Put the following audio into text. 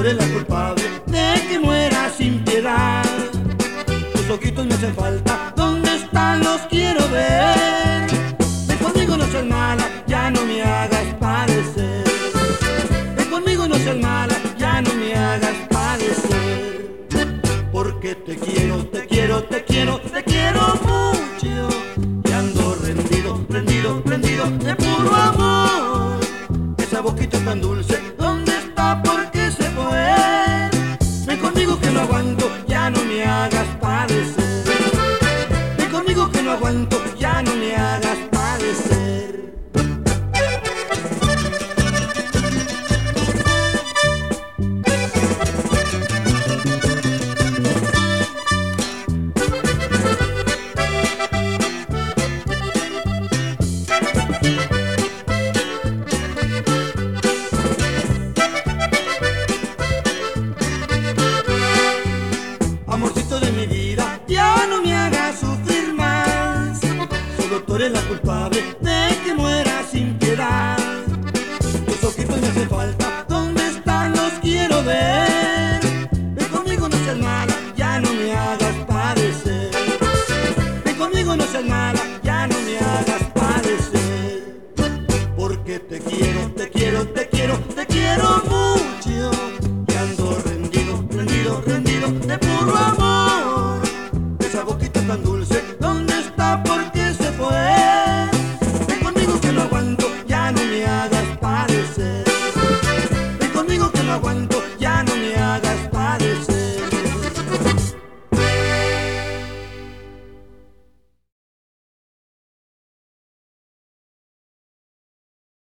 eres la culpable de que muera sin piedad. Tus ojitos me hacen falta, ¿dónde están? Los quiero ver. Ven conmigo, no seas mala, ya no me hagas padecer. Ven conmigo, no seas mala, ya no me hagas padecer. Porque te quiero, te quiero, te quiero, te quiero mucho. Y ando rendido, rendido, rendido de puro amor. Esa boquita tan dulce, ¿dónde está? ¿Por qué se fue? Ven conmigo que no aguanto, ya no me hagas padecer. Ven conmigo que no aguanto, ya no me hagas padecer. Amorcito de mi vida, ya no me hagas sufrir más. Solo tú eres la culpable de que muera sin piedad. Tus ojitos me hacen falta, ¿dónde están? Los quiero ver. Ven conmigo, no seas mala, ya no me hagas padecer. Ven conmigo, no seas mala, ya no me hagas padecer. Porque te quiero, te quiero, te quiero, te quiero mucho. Y ando rendido, rendido, rendido de puro amor. Esa boquita tan dulce, ¿dónde está? ¿Por qué se fue? Ven conmigo que no aguanto, ya no me hagas padecer. Ven conmigo que no aguanto,